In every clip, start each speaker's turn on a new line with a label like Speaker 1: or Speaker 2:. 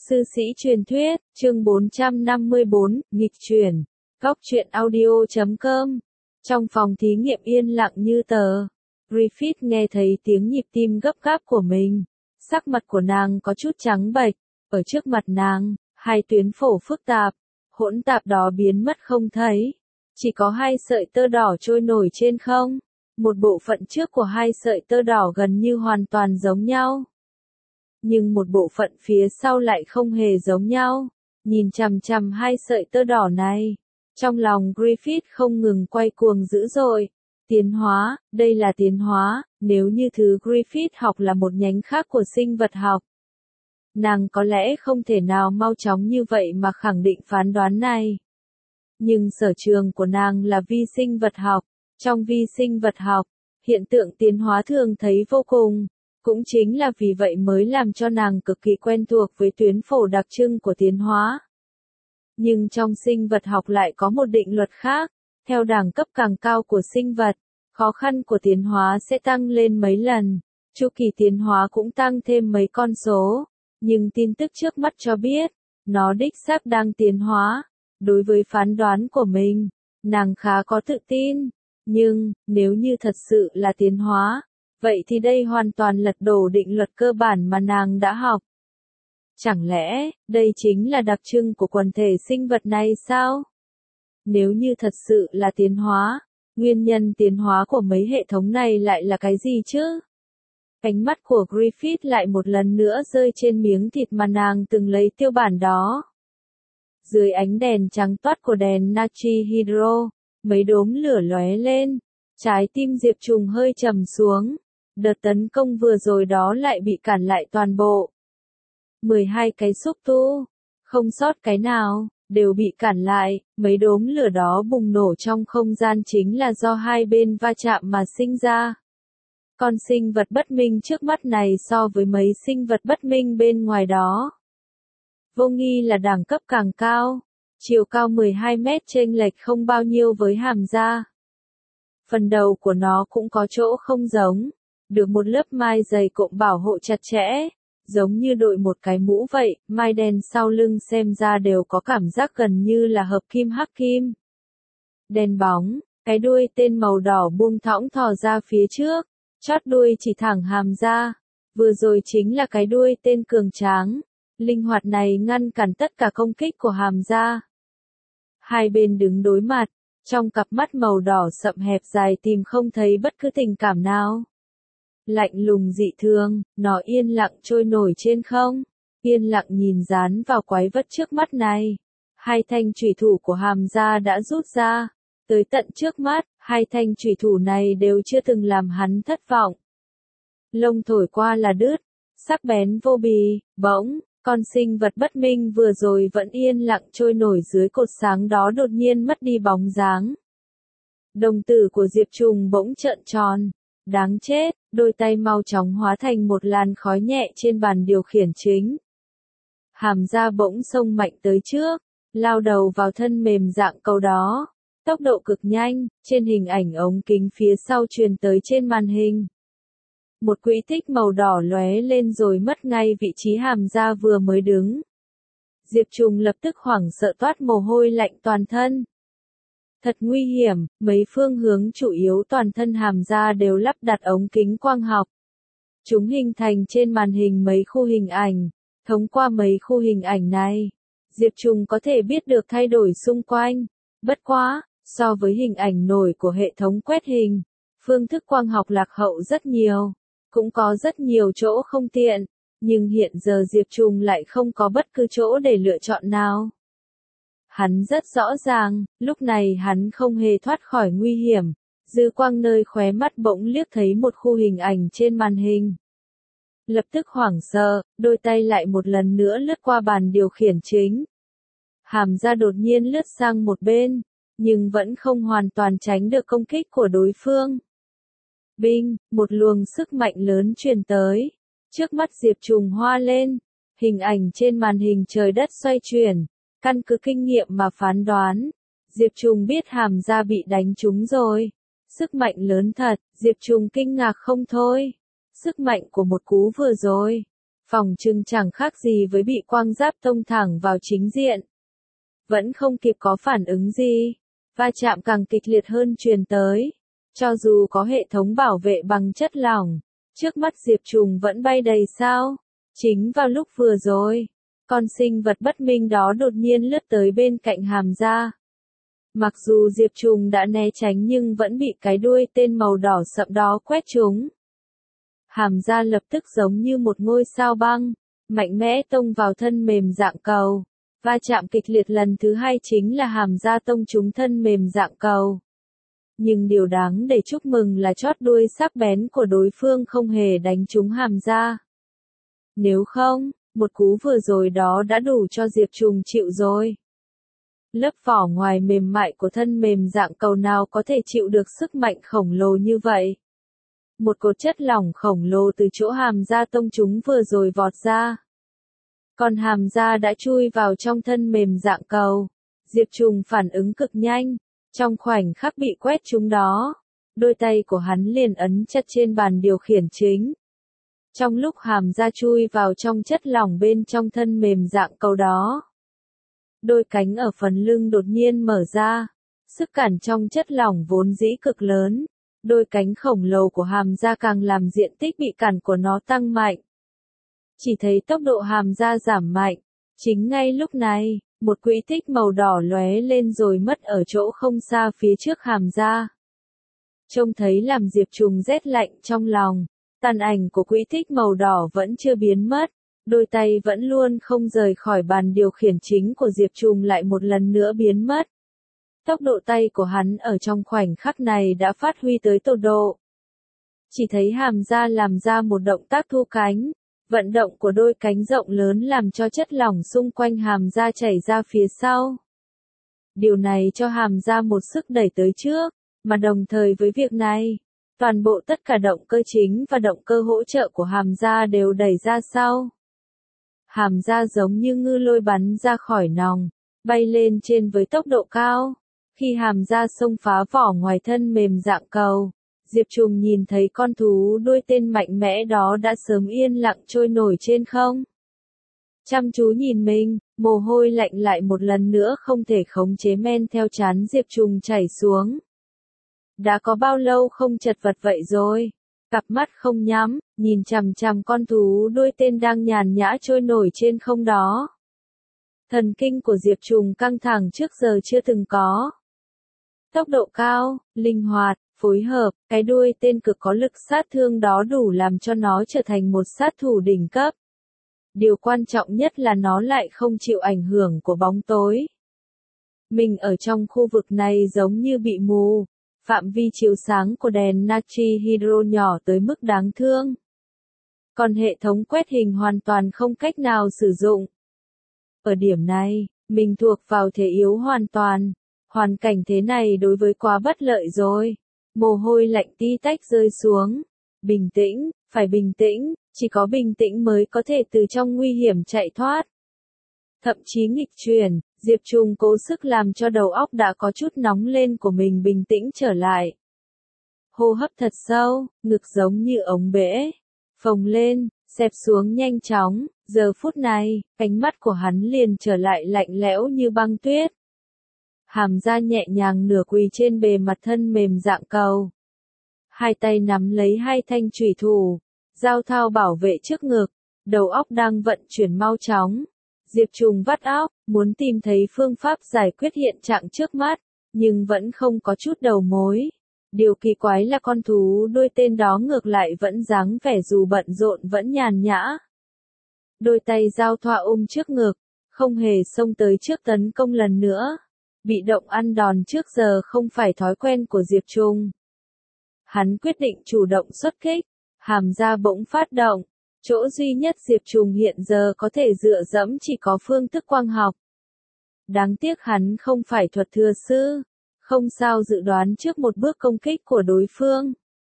Speaker 1: Sư sĩ truyền thuyết, chương 454, nghịch chuyển. Góc truyện audio.com. Trong phòng thí nghiệm yên lặng như tờ, Griffith nghe thấy tiếng nhịp tim gấp gáp của mình. Sắc mặt của nàng có chút trắng bệch. Ở trước mặt nàng, hai tuyến phổ phức tạp, hỗn tạp đó biến mất không thấy. Chỉ có hai sợi tơ đỏ trôi nổi trên không. Một bộ phận trước của hai sợi tơ đỏ gần như hoàn toàn giống nhau. Nhưng một bộ phận phía sau lại không hề giống nhau. Nhìn chằm chằm hai sợi tơ đỏ này, trong lòng Griffith không ngừng quay cuồng dữ dội. Tiến hóa, đây là tiến hóa, nếu như thứ Griffith học là một nhánh khác của sinh vật học. Nàng có lẽ không thể nào mau chóng như vậy mà khẳng định phán đoán này. Nhưng sở trường của nàng là vi sinh vật học. Trong vi sinh vật học, hiện tượng tiến hóa thường thấy vô cùng. Cũng chính là vì vậy mới làm cho nàng cực kỳ quen thuộc với tuyến phổ đặc trưng của tiến hóa. Nhưng trong sinh vật học lại có một định luật khác. Theo đẳng cấp càng cao của sinh vật, khó khăn của tiến hóa sẽ tăng lên mấy lần. Chu kỳ tiến hóa cũng tăng thêm mấy con số. Nhưng tin tức trước mắt cho biết, nó đích xác đang tiến hóa. Đối với phán đoán của mình, nàng khá có tự tin. Nhưng, nếu như thật sự là tiến hóa, vậy thì đây hoàn toàn lật đổ định luật cơ bản mà nàng đã học. Chẳng lẽ, đây chính là đặc trưng của quần thể sinh vật này sao? Nếu như thật sự là tiến hóa, nguyên nhân tiến hóa của mấy hệ thống này lại là cái gì chứ? Ánh mắt của Griffith lại một lần nữa rơi trên miếng thịt mà nàng từng lấy tiêu bản đó. Dưới ánh đèn trắng toát của đèn natri hydro, mấy đốm lửa lóe lên, trái tim Diệp Trùng hơi trầm xuống. Đợt tấn công vừa rồi đó lại bị cản lại toàn bộ. 12 cái xúc tu, không sót cái nào, đều bị cản lại. Mấy đốm lửa đó bùng nổ trong không gian chính là do hai bên va chạm mà sinh ra. Con sinh vật bất minh trước mắt này so với mấy sinh vật bất minh bên ngoài đó, vô nghi là đẳng cấp càng cao. Chiều cao 12 mét chênh lệch không bao nhiêu với hàm da. Phần đầu của nó cũng có chỗ không giống, được một lớp mai dày cộm bảo hộ chặt chẽ, giống như đội một cái mũ vậy. Mai đen sau lưng xem ra đều có cảm giác gần như là hợp kim hắc kim. Đen bóng, cái đuôi tên màu đỏ buông thõng thò ra phía trước, chót đuôi chỉ thẳng hàm ra. Vừa rồi chính là cái đuôi tên cường tráng, linh hoạt này ngăn cản tất cả công kích của hàm da. Hai bên đứng đối mặt, trong cặp mắt màu đỏ sậm hẹp dài tìm không thấy bất cứ tình cảm nào. Lạnh lùng dị thường, nó yên lặng trôi nổi trên không, yên lặng nhìn dán vào quái vật trước mắt này. Hai thanh chủy thủ của hàm da đã rút ra, tới tận trước mắt, hai thanh chủy thủ này đều chưa từng làm hắn thất vọng. Lông thổi qua là đứt, sắc bén vô bì. Bỗng, con sinh vật bất minh vừa rồi vẫn yên lặng trôi nổi dưới cột sáng đó đột nhiên mất đi bóng dáng. Đồng tử của Diệp Trùng bỗng trợn tròn. Đáng chết, đôi tay mau chóng hóa thành một làn khói nhẹ trên bàn điều khiển chính. Hàm da bỗng xông mạnh tới trước, lao đầu vào thân mềm dạng cầu đó. Tốc độ cực nhanh, trên hình ảnh ống kính phía sau truyền tới trên màn hình. Một quỹ tích màu đỏ lóe lên rồi mất ngay vị trí hàm da vừa mới đứng. Diệp Trùng lập tức hoảng sợ toát mồ hôi lạnh toàn thân. Thật nguy hiểm, mấy phương hướng chủ yếu toàn thân hàm da đều lắp đặt ống kính quang học. Chúng hình thành trên màn hình mấy khu hình ảnh. Thông qua mấy khu hình ảnh này, Diệp Trùng có thể biết được thay đổi xung quanh. Bất quá, so với hình ảnh nổi của hệ thống quét hình, phương thức quang học lạc hậu rất nhiều. Cũng có rất nhiều chỗ không tiện, nhưng hiện giờ Diệp Trùng lại không có bất cứ chỗ để lựa chọn nào. Hắn rất rõ ràng, lúc này hắn không hề thoát khỏi nguy hiểm. Dư quang nơi khóe mắt bỗng liếc thấy một khu hình ảnh trên màn hình. Lập tức hoảng sợ, đôi tay lại một lần nữa lướt qua bàn điều khiển chính. Hàm da đột nhiên lướt sang một bên, nhưng vẫn không hoàn toàn tránh được công kích của đối phương. Binh, một luồng sức mạnh lớn truyền tới. Trước mắt Diệp Trùng hoa lên. Hình ảnh trên màn hình trời đất xoay chuyển. Căn cứ kinh nghiệm mà phán đoán, Diệp Trùng biết hàm da bị đánh trúng rồi. Sức mạnh lớn thật, Diệp Trùng kinh ngạc không thôi. Sức mạnh của một cú vừa rồi, Phỏng chừng chẳng khác gì với bị quang giáp tông thẳng vào chính diện. Vẫn không kịp có phản ứng gì. Va chạm càng kịch liệt hơn truyền tới. Cho dù có hệ thống bảo vệ bằng chất lỏng, trước mắt Diệp Trùng vẫn bay đầy sao. Chính vào lúc vừa rồi, con sinh vật bất minh đó đột nhiên lướt tới bên cạnh Hàm Gia. Mặc dù Diệp Trùng đã né tránh nhưng vẫn bị cái đuôi tên màu đỏ sậm đó quét trúng. Hàm Gia lập tức giống như một ngôi sao băng, mạnh mẽ tông vào thân mềm dạng cầu. Va chạm kịch liệt lần thứ hai chính là Hàm Gia tông trúng thân mềm dạng cầu. Nhưng điều đáng để chúc mừng là chót đuôi sắc bén của đối phương không hề đánh trúng Hàm Gia. Nếu không, một cú vừa rồi đó đã đủ cho Diệp Trùng chịu rồi. Lớp vỏ ngoài mềm mại của thân mềm dạng cầu nào có thể chịu được sức mạnh khổng lồ như vậy. Một cột chất lỏng khổng lồ từ chỗ Hàm Gia tông chúng vừa rồi vọt ra. Còn Hàm Gia đã chui vào trong thân mềm dạng cầu. Diệp Trùng phản ứng cực nhanh. Trong khoảnh khắc bị quét trúng đó, đôi tay của hắn liền ấn chặt trên bàn điều khiển chính. Trong lúc Hàm Gia chui vào trong chất lỏng bên trong thân mềm dạng cầu đó, đôi cánh ở phần lưng đột nhiên mở ra. Sức cản trong chất lỏng vốn dĩ cực lớn. Đôi cánh khổng lồ của Hàm Gia càng làm diện tích bị cản của nó tăng mạnh. Chỉ thấy tốc độ Hàm Gia giảm mạnh. Chính ngay lúc này, một quỹ tích màu đỏ lóe lên rồi mất ở chỗ không xa phía trước Hàm Gia. Trông thấy làm Diệp Trùng rét lạnh trong lòng. Tàn ảnh của quỹ tích màu đỏ vẫn chưa biến mất. Đôi tay vẫn luôn không rời khỏi bàn điều khiển chính của Diệp Trùng lại một lần nữa biến mất. Tốc độ tay của hắn ở trong khoảnh khắc này đã phát huy tới tột độ. Chỉ thấy Hàm Gia làm ra một động tác thu cánh. Vận động của đôi cánh rộng lớn làm cho chất lỏng xung quanh Hàm Gia chảy ra phía sau. Điều này cho Hàm Gia một sức đẩy tới trước, mà đồng thời với việc này, toàn bộ tất cả động cơ chính và động cơ hỗ trợ của Hàm Gia đều đẩy ra sau. Hàm Gia giống như ngư lôi bắn ra khỏi nòng, bay lên trên với tốc độ cao. Khi Hàm Gia xông phá vỏ ngoài thân mềm dạng cầu, Diệp Trùng nhìn thấy con thú đuôi tên mạnh mẽ đó đã sớm yên lặng trôi nổi trên không. Chăm chú nhìn mình, mồ hôi lạnh lại một lần nữa không thể khống chế men theo trán Diệp Trùng chảy xuống. Đã có bao lâu không chật vật vậy rồi? Cặp mắt không nhắm, nhìn chằm chằm con thú đuôi tên đang nhàn nhã trôi nổi trên không đó. Thần kinh của Diệp Trùng căng thẳng trước giờ chưa từng có. Tốc độ cao, linh hoạt, phối hợp, cái đuôi tên cực có lực sát thương đó đủ làm cho nó trở thành một sát thủ đỉnh cấp. Điều quan trọng nhất là nó lại không chịu ảnh hưởng của bóng tối. Mình ở trong khu vực này giống như bị mù, phạm vi chiếu sáng của đèn natri hydro nhỏ tới mức đáng thương. Còn hệ thống quét hình hoàn toàn không cách nào sử dụng. Ở điểm này, mình thuộc vào thế yếu hoàn toàn. Hoàn cảnh thế này đối với quá bất lợi rồi. Mồ hôi lạnh ti tách rơi xuống. Bình tĩnh, phải bình tĩnh, chỉ có bình tĩnh mới có thể từ trong nguy hiểm chạy thoát. Thậm chí nghịch chuyển, Diệp Trùng cố sức làm cho đầu óc đã có chút nóng lên của mình bình tĩnh trở lại. Hô hấp thật sâu, ngực giống như ống bể. Phồng lên, xẹp xuống nhanh chóng, giờ phút này, ánh mắt của hắn liền trở lại lạnh lẽo như băng tuyết. Hàm Gia nhẹ nhàng nửa quỳ trên bề mặt thân mềm dạng cầu. Hai tay nắm lấy hai thanh chùy thủ, giao thao bảo vệ trước ngực, đầu óc đang vận chuyển mau chóng. Diệp Trùng vắt óc, muốn tìm thấy phương pháp giải quyết hiện trạng trước mắt, nhưng vẫn không có chút đầu mối. Điều kỳ quái là con thú đuôi tên đó ngược lại vẫn dáng vẻ dù bận rộn vẫn nhàn nhã. Đôi tay giao thoa trước ngực, không hề xông tới trước tấn công lần nữa. Bị động ăn đòn trước giờ không phải thói quen của Diệp Trùng. Hắn quyết định chủ động xuất kích, Hàm Gia bỗng phát động. Chỗ duy nhất Diệp Trùng hiện giờ có thể dựa dẫm chỉ có phương thức quang học. Đáng tiếc hắn không phải thuật thừa sư, không sao dự đoán trước một bước công kích của đối phương.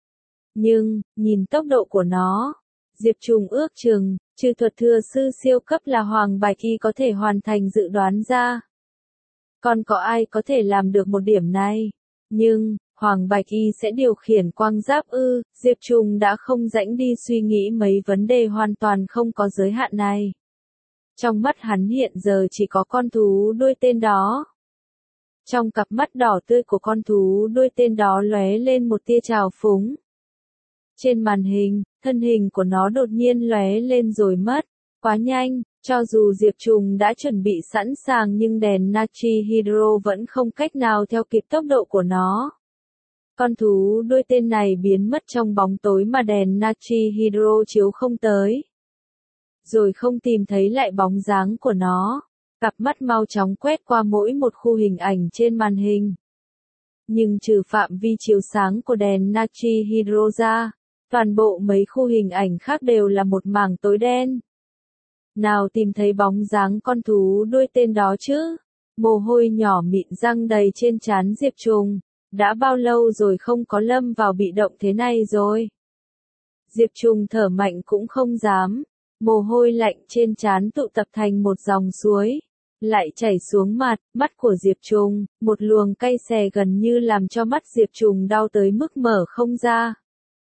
Speaker 1: Nhưng, nhìn tốc độ của nó, Diệp Trùng ước chừng, trừ thuật thừa sư siêu cấp là Hoàng Bạch Y có thể hoàn thành dự đoán ra. Còn có ai có thể làm được một điểm này? Nhưng, Hoàng Bạch Y sẽ điều khiển quang giáp ư? Diệp Trùng đã không rảnh đi suy nghĩ mấy vấn đề hoàn toàn không có giới hạn này. Trong mắt hắn hiện giờ chỉ có con thú đuôi tên đó. Trong cặp mắt đỏ tươi của con thú đuôi tên đó lóe lên một tia trào phúng. Trên màn hình, thân hình của nó đột nhiên lóe lên rồi mất. Quá nhanh, cho dù Diệp Trùng đã chuẩn bị sẵn sàng nhưng đèn Nachi Hydro vẫn không cách nào theo kịp tốc độ của nó. Con thú đuôi tên này biến mất trong bóng tối mà đèn Nachi Hydro chiếu không tới. Rồi không tìm thấy lại bóng dáng của nó. Cặp mắt mau chóng quét qua mỗi một khu hình ảnh trên màn hình. Nhưng trừ phạm vi chiếu sáng của đèn Nachi Hydro ra, toàn bộ mấy khu hình ảnh khác đều là một mảng tối đen. Nào tìm thấy bóng dáng con thú đuôi tên đó chứ? Mồ hôi nhỏ mịn răng đầy trên trán Diệp Trùng. Đã bao lâu rồi không có lâm vào bị động thế này rồi? Diệp Trùng thở mạnh cũng không dám. Mồ hôi lạnh trên trán tụ tập thành một dòng suối. Lại chảy xuống mặt, mắt của Diệp Trùng, một luồng cay xè gần như làm cho mắt Diệp Trùng đau tới mức mở không ra.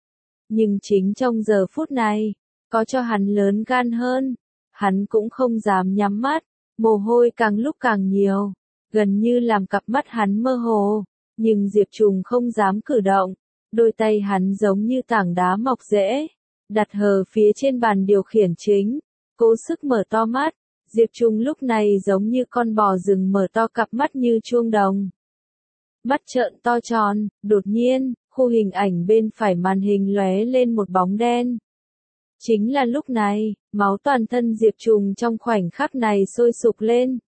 Speaker 1: Nhưng chính trong giờ phút này, có cho hắn lớn gan hơn, hắn cũng không dám nhắm mắt, mồ hôi càng lúc càng nhiều, gần như làm cặp mắt hắn mơ hồ, nhưng Diệp Trùng không dám cử động, đôi tay hắn giống như tảng đá mọc rễ, đặt hờ phía trên bàn điều khiển chính, cố sức mở to mắt. Diệp Trùng lúc này giống như con bò rừng mở to cặp mắt như chuông đồng. Mắt trợn to tròn, đột nhiên, khu hình ảnh bên phải màn hình lóe lên một bóng đen. Chính là lúc này, máu toàn thân Diệp Trùng trong khoảnh khắc này sôi sục lên.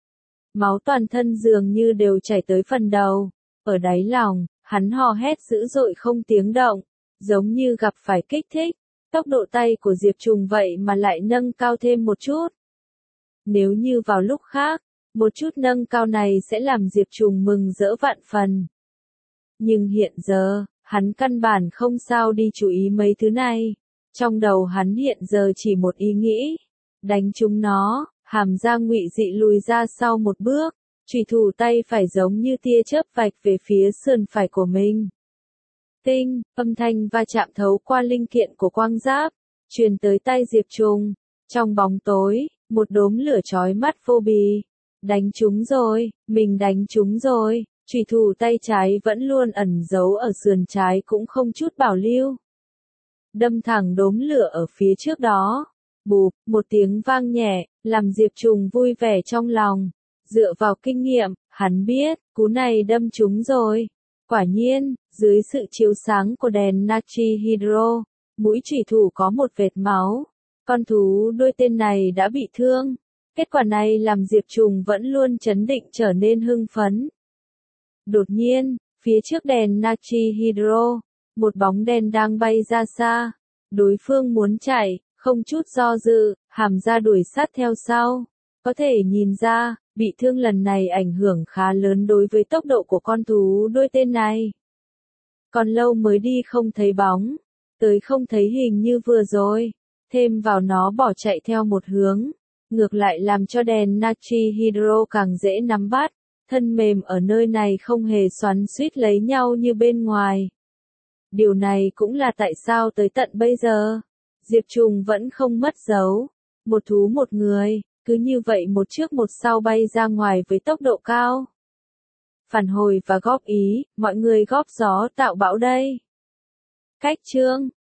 Speaker 1: Máu toàn thân dường như đều chảy tới phần đầu, ở đáy lòng, hắn hò hét dữ dội không tiếng động, giống như gặp phải kích thích. Tốc độ tay của Diệp Trùng vậy mà lại nâng cao thêm một chút. Nếu như vào lúc khác, một chút nâng cao này sẽ làm Diệp Trùng mừng rỡ vạn phần. Nhưng hiện giờ, hắn căn bản không sao đi chú ý mấy thứ này. Trong đầu hắn hiện giờ chỉ một ý nghĩ. Đánh chúng nó, hàm răng Ngụy Dị lùi ra sau một bước. Chùy thủ tay phải giống như tia chớp vạch về phía sườn phải của mình. Tinh, âm thanh va chạm thấu qua linh kiện của quang giáp, truyền tới tay Diệp Trùng. Trong bóng tối, một đốm lửa chói mắt vô bì. Đánh chúng rồi, mình đánh chúng rồi. Chùy thủ tay trái vẫn luôn ẩn giấu ở sườn trái cũng không chút bảo lưu. Đâm thẳng đốm lửa ở phía trước đó. Bụp, một tiếng vang nhẹ, làm Diệp Trùng vui vẻ trong lòng. Dựa vào kinh nghiệm, hắn biết, cú này đâm trúng rồi. Quả nhiên, dưới sự chiếu sáng của đèn Nachi Hydro, mũi chùy thủ có một vệt máu. Con thú đuôi tên này đã bị thương. Kết quả này làm Diệp Trùng vẫn luôn trấn định trở nên hưng phấn. Đột nhiên, phía trước đèn Nachi Hydro, một bóng đen đang bay ra xa. Đối phương muốn chạy, không chút do dự, hàm ra đuổi sát theo sau. Có thể nhìn ra, bị thương lần này ảnh hưởng khá lớn đối với tốc độ của con thú đuôi tên này. Còn lâu mới đi không thấy bóng, tới không thấy hình như vừa rồi, thêm vào nó bỏ chạy theo một hướng, ngược lại làm cho đèn Nachi Hydro càng dễ nắm bắt, thân mềm ở nơi này không hề xoắn xuýt lấy nhau như bên ngoài. Điều này cũng là tại sao tới tận bây giờ, Diệp Trùng vẫn không mất dấu, một thú một người. Cứ như vậy một trước một sau bay ra ngoài với tốc độ cao. Phản hồi và góp ý, mọi người góp gió tạo bão đây. Cách chương